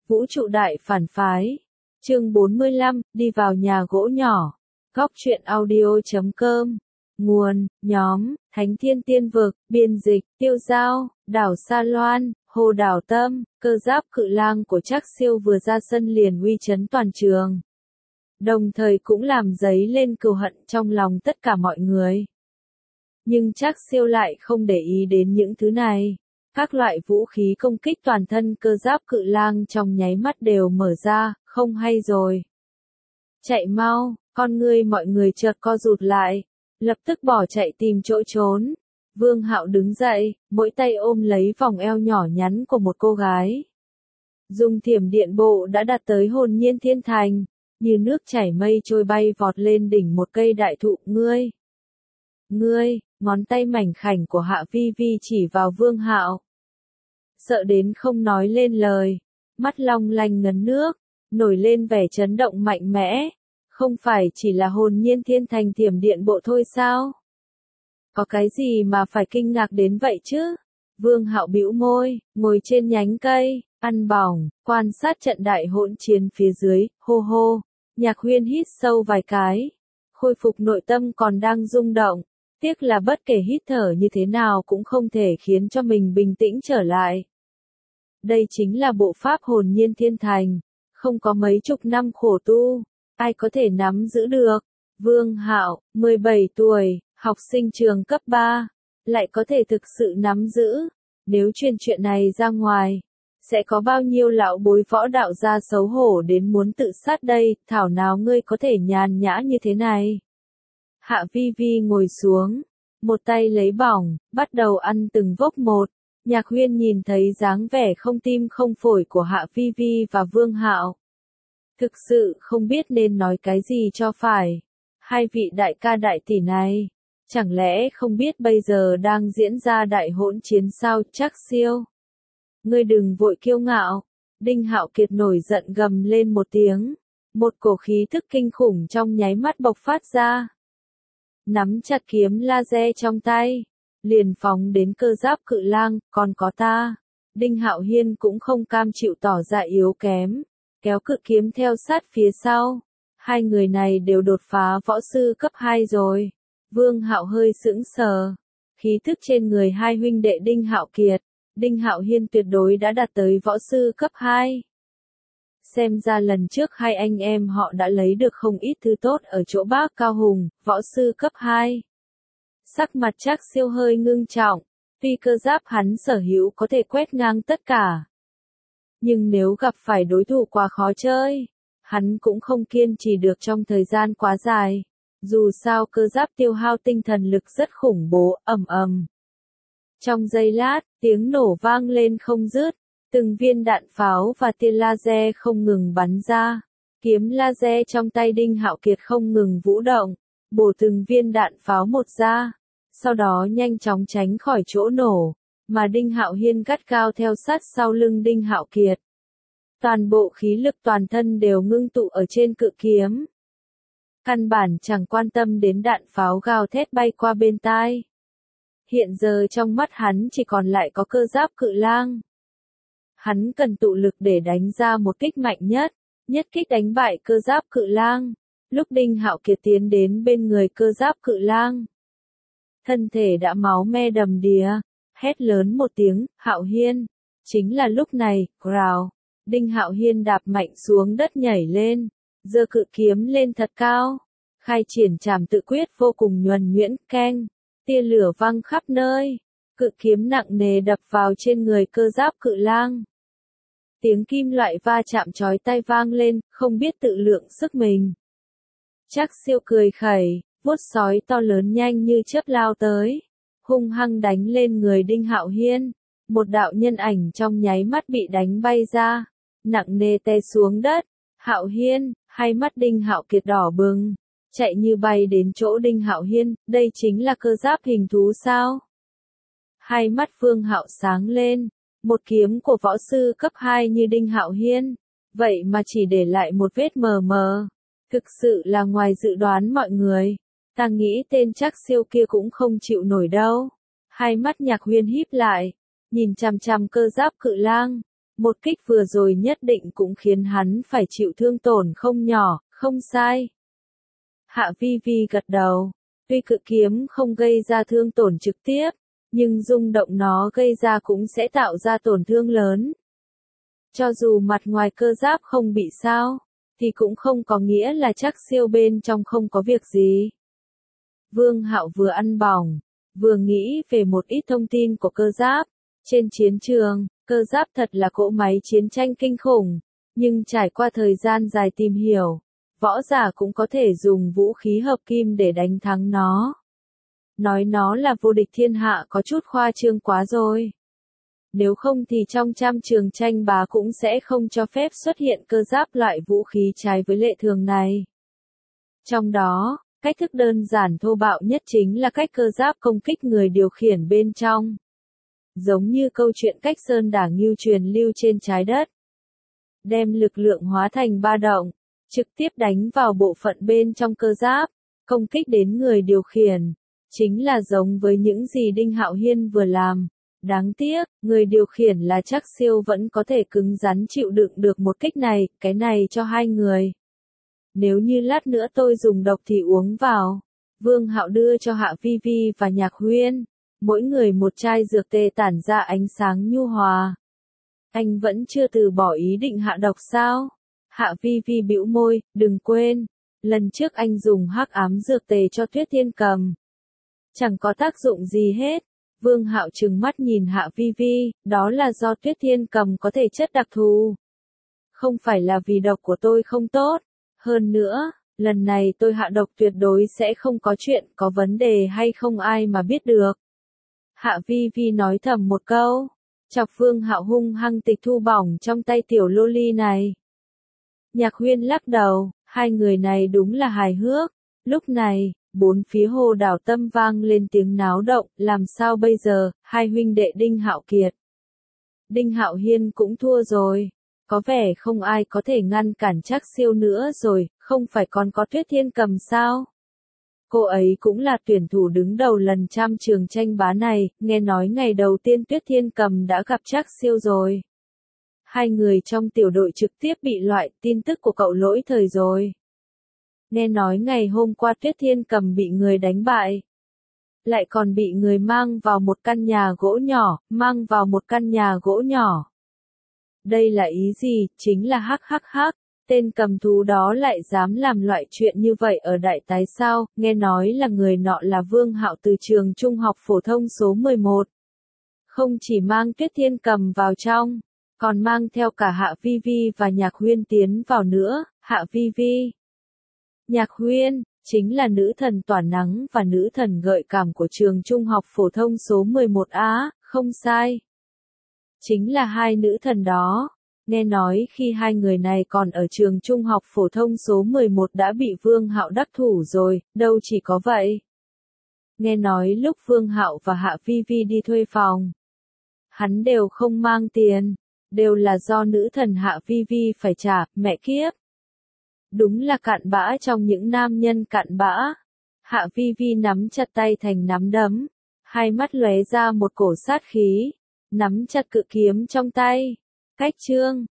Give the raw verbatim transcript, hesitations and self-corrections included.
Vũ trụ đại phản phái. Chương bốn mươi lăm, đi vào nhà gỗ nhỏ. Góc truyện audio chấm com. Nguồn, nhóm, Thánh Thiên Tiên Vực, biên dịch, Tiêu Giao, đảo Sa Loan, Hồ Đảo Tâm. Cơ giáp cự lang của Trác Siêu vừa ra sân liền uy chấn toàn trường. Đồng thời cũng làm dấy lên cừu hận trong lòng tất cả mọi người. Nhưng Trác Siêu lại không để ý đến những thứ này. Các loại vũ khí công kích toàn thân cơ giáp cự lang trong nháy mắt đều mở ra, không hay rồi. Chạy mau, con ngươi mọi người chợt co rụt lại, lập tức bỏ chạy tìm chỗ trốn. Vương Hạo đứng dậy, mỗi tay ôm lấy vòng eo nhỏ nhắn của một cô gái. Dùng thiểm điện bộ đã đạt tới hồn nhiên thiên thành, như nước chảy mây trôi bay vọt lên đỉnh một cây đại thụ. Ngươi, ngươi, ngón tay mảnh khảnh của Hạ Vi Vi chỉ vào Vương Hạo. Sợ đến không nói lên lời, mắt long lanh ngấn nước, nổi lên vẻ chấn động mạnh mẽ. Không phải chỉ là hồn nhiên thiên thành thiểm điện bộ thôi sao? Có cái gì mà phải kinh ngạc đến vậy chứ? Vương Hạo bĩu môi, ngồi trên nhánh cây, ăn bỏng, quan sát trận đại hỗn chiến phía dưới, hô hô. Nhạc Huyên hít sâu vài cái, khôi phục nội tâm còn đang rung động. Tiếc là bất kể hít thở như thế nào cũng không thể khiến cho mình bình tĩnh trở lại. Đây chính là bộ pháp hồn nhiên thiên thành, không có mấy chục năm khổ tu, ai có thể nắm giữ được. Vương Hạo, mười bảy tuổi, học sinh trường cấp ba, lại có thể thực sự nắm giữ. Nếu truyền chuyện này ra ngoài, sẽ có bao nhiêu lão bối võ đạo gia xấu hổ đến muốn tự sát đây, thảo nào ngươi có thể nhàn nhã như thế này. Hạ Vi Vi ngồi xuống, một tay lấy bỏng, bắt đầu ăn từng vốc một. Nhạc Huyên nhìn thấy dáng vẻ không tim không phổi của Hạ Vi Vi và Vương Hạo. Thực sự không biết nên nói cái gì cho phải. Hai vị đại ca đại tỷ này, chẳng lẽ không biết bây giờ đang diễn ra đại hỗn chiến sao? Trác Siêu, ngươi đừng vội kiêu ngạo. Đinh Hạo Kiệt nổi giận gầm lên một tiếng, một cổ khí thức kinh khủng trong nháy mắt bộc phát ra. Nắm chặt kiếm laser trong tay, liền phóng đến cơ giáp cự lang. Còn có ta. Đinh Hạo Hiên cũng không cam chịu tỏ ra yếu kém, kéo cự kiếm theo sát phía sau. Hai người này đều đột phá võ sư cấp hai rồi. Vương Hạo hơi sững sờ. Khí thức trên người hai huynh đệ Đinh Hạo Kiệt, Đinh Hạo Hiên tuyệt đối đã đạt tới võ sư cấp hai. Xem ra lần trước hai anh em họ đã lấy được không ít thứ tốt ở chỗ bác Cao Hùng, võ sư cấp hai. Sắc mặt Trác Siêu hơi ngưng trọng, tuy cơ giáp hắn sở hữu có thể quét ngang tất cả. Nhưng nếu gặp phải đối thủ quá khó chơi, hắn cũng không kiên trì được trong thời gian quá dài. Dù sao cơ giáp tiêu hao tinh thần lực rất khủng bố, ầm ầm. Trong giây lát, tiếng nổ vang lên không dứt, từng viên đạn pháo và tia laser không ngừng bắn ra. Kiếm laser trong tay Đinh Hạo Kiệt không ngừng vũ động, bổ từng viên đạn pháo một ra, sau đó nhanh chóng tránh khỏi chỗ nổ, mà Đinh Hạo Hiên gắt gao theo sát sau lưng Đinh Hạo Kiệt. Toàn bộ khí lực toàn thân đều ngưng tụ ở trên cự kiếm. Căn bản chẳng quan tâm đến đạn pháo gào thét bay qua bên tai. Hiện giờ trong mắt hắn chỉ còn lại có cơ giáp cự lang. Hắn cần tụ lực để đánh ra một kích mạnh nhất, nhất kích đánh bại cơ giáp cự lang. Lúc Đinh Hạo Kiệt tiến đến bên người cơ giáp cự lang, thân thể đã máu me đầm đìa, hét lớn một tiếng, Hạo Hiên. Chính là lúc này, rào, Đinh Hạo Hiên đạp mạnh xuống đất nhảy lên, giơ cự kiếm lên thật cao, khai triển trảm tự quyết vô cùng nhuần nhuyễn, keng, tia lửa văng khắp nơi, cự kiếm nặng nề đập vào trên người cơ giáp cự lang. Tiếng kim loại va chạm chói tai vang lên, không biết tự lượng sức mình. Trác Siêu cười khẩy, vuốt sói to lớn nhanh như chớp lao tới, hung hăng đánh lên người Đinh Hạo Hiên. Một đạo nhân ảnh trong nháy mắt bị đánh bay ra, nặng nề té xuống đất. Hạo Hiên, hai mắt Đinh Hạo Kiệt đỏ bừng, chạy như bay đến chỗ Đinh Hạo Hiên. Đây chính là cơ giáp hình thú sao? Hai mắt Vương Hạo sáng lên, một kiếm của võ sư cấp hai như Đinh Hạo Hiên, vậy mà chỉ để lại một vết mờ mờ. Thực sự là ngoài dự đoán mọi người. Ta nghĩ tên Trác Siêu kia cũng không chịu nổi đâu. Hai mắt Nhạc Huyên híp lại, nhìn chằm chằm cơ giáp cự lang. Một kích vừa rồi nhất định cũng khiến hắn phải chịu thương tổn không nhỏ, không sai. Hạ Vi Vi gật đầu, tuy cự kiếm không gây ra thương tổn trực tiếp, nhưng rung động nó gây ra cũng sẽ tạo ra tổn thương lớn. Cho dù mặt ngoài cơ giáp không bị sao, thì cũng không có nghĩa là chắc siêu bên trong không có việc gì. Vương Hạo vừa ăn bỏng, vừa nghĩ về một ít thông tin của cơ giáp. Trên chiến trường, cơ giáp thật là cỗ máy chiến tranh kinh khủng, nhưng trải qua thời gian dài tìm hiểu, võ giả cũng có thể dùng vũ khí hợp kim để đánh thắng nó. Nói nó là vô địch thiên hạ có chút khoa trương quá rồi. Nếu không thì trong trăm trường tranh bá cũng sẽ không cho phép xuất hiện cơ giáp loại vũ khí trái với lệ thường này. Trong đó, cách thức đơn giản thô bạo nhất chính là cách cơ giáp công kích người điều khiển bên trong. Giống như câu chuyện cách sơn đả ngưu truyền lưu trên trái đất. Đem lực lượng hóa thành ba động, trực tiếp đánh vào bộ phận bên trong cơ giáp, công kích đến người điều khiển. Chính là giống với những gì Đinh Hạo Hiên vừa làm. Đáng tiếc, người điều khiển là chắc siêu vẫn có thể cứng rắn chịu đựng được một kích này, cái này cho hai người. Nếu như lát nữa tôi dùng độc thì uống vào. Vương Hạo đưa cho Hạ Vi Vi và Nhạc Huyên, mỗi người một chai dược tê tản ra ánh sáng nhu hòa. Anh vẫn chưa từ bỏ ý định hạ độc sao? Hạ Vi Vi bĩu môi, đừng quên, lần trước anh dùng hắc ám dược tề cho Tuyết Thiên Cầm. Chẳng có tác dụng gì hết. Vương Hạo trừng mắt nhìn Hạ Vi Vi, đó là do Tuyết Thiên Cầm có thể chất đặc thù. Không phải là vì độc của tôi không tốt. Hơn nữa, lần này tôi hạ độc tuyệt đối sẽ không có chuyện có vấn đề hay không ai mà biết được. Hạ Vi Vi nói thầm một câu, chọc Vương Hạo hung hăng tịch thu bỏng trong tay tiểu loli này. Nhạc Huyên lắc đầu, hai người này đúng là hài hước. Lúc này, bốn phía Hồ Đảo Tâm vang lên tiếng náo động, làm sao bây giờ, hai huynh đệ Đinh Hạo Kiệt. Đinh Hạo Hiên cũng thua rồi, có vẻ không ai có thể ngăn cản chắc siêu nữa rồi, không phải còn có Tuyết Thiên Cầm sao? Cô ấy cũng là tuyển thủ đứng đầu lần trăm trường tranh bá này, nghe nói ngày đầu tiên Tuyết Thiên Cầm đã gặp chắc siêu rồi. Hai người trong tiểu đội trực tiếp bị loại, tin tức của cậu lỗi thời rồi. Nghe nói ngày hôm qua Tuyết Thiên Cầm bị người đánh bại. Lại còn bị người mang vào một căn nhà gỗ nhỏ, mang vào một căn nhà gỗ nhỏ. Đây là ý gì, chính là hắc hắc hắc, tên cầm thú đó lại dám làm loại chuyện như vậy ở đại tái sao, nghe nói là người nọ là Vương Hạo từ trường trung học phổ thông số mười một. Không chỉ mang Tuyết Thiên Cầm vào trong, còn mang theo cả Hạ Vi Vi và Nhạc Huyên tiến vào nữa, Hạ Vi Vi. Nhạc Huyên, chính là nữ thần tỏa nắng và nữ thần gợi cảm của trường trung học phổ thông số mười một A, không sai. Chính là hai nữ thần đó. Nghe nói khi hai người này còn ở trường trung học phổ thông số mười một đã bị Vương Hạo đắc thủ rồi, đâu chỉ có vậy. Nghe nói lúc Vương Hạo và Hạ Vi Vi đi thuê phòng, hắn đều không mang tiền, đều là do nữ thần Hạ Vi Vi phải trả, mẹ kiếp. Đúng là cặn bã trong những nam nhân cặn bã. Hạ Vi Vi nắm chặt tay thành nắm đấm, hai mắt lóe ra một cổ sát khí, nắm chặt cự kiếm trong tay. Cách chương